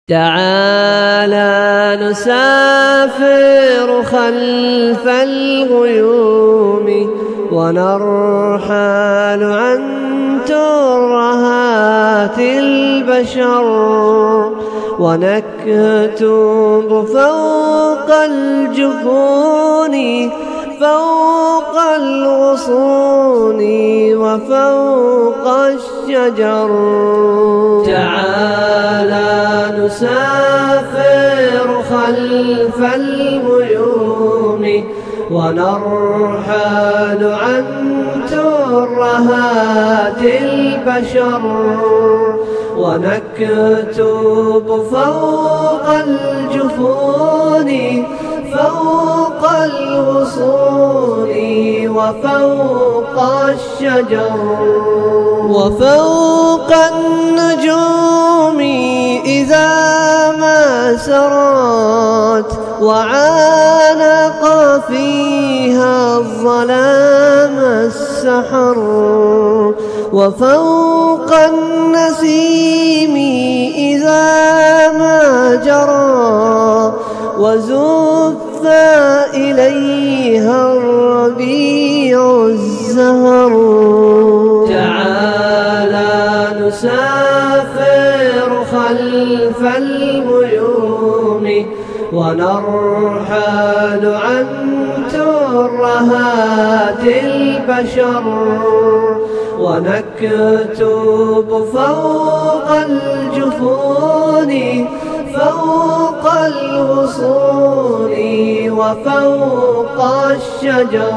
تعالى نسافر خلف الغيوم ونرحل عن ترهات البشر، ونكتب فوق الجفون فوق الغصون وفوق الشجر. تعالى نسافر خلف الغيوم ونرحل عن ترهات البشر، ونكتب فوق الجفون فوق الغصون وفوق الشجر، وفوق النجوم إذا ما سرت وعانق فيها الظلام السحر، وفوق النسيم إذا ما جرى وزف إليها الربيع الزهر. تعالى نسافر خلف الغيوم ونرحل عن ترهات البشر، ونكتب فوق الجفون فوق الغصون وفوق الشجر،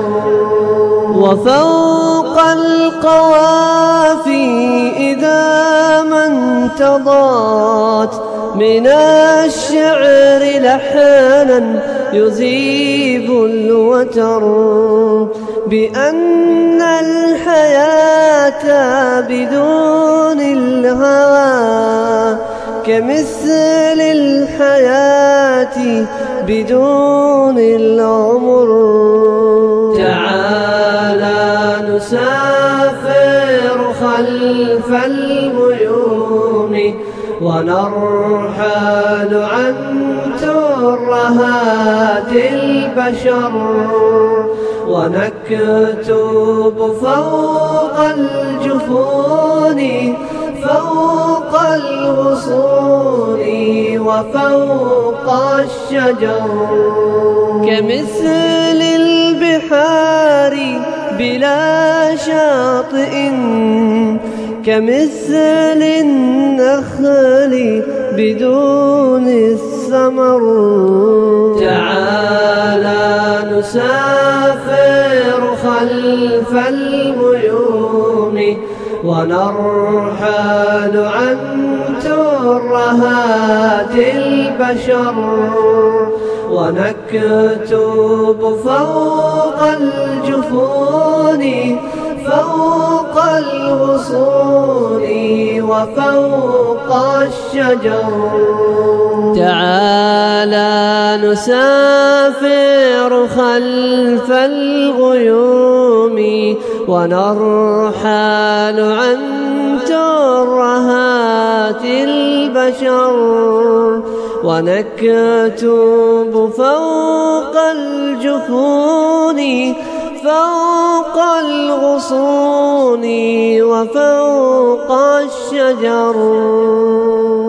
وفوق القوافي إذا ما انتضت من الشعر لحنا يذيب الوتر، بأن الحياة بدون الهوى كمثل الحياة بدون العمر. تعالى نسافر خلف الغيوم ونرحل عن ترهات البشر، ونكتب فوق الجفون فوق الغصون وفوق الشجر، كمثل البحار بلا شاطئ كمثل النخل بدون الثمر. تعالى نسافر خلف الغيوم ونرحل عن ترهات البشر، ونكتب فوق الجفون فوق الغصون وفوق الشجر. تعالى نسافر خلف الغيوم ونرحل عن ترهات البشر، ونكتب فوق الجفون فوق الغصون وفوق الشجر.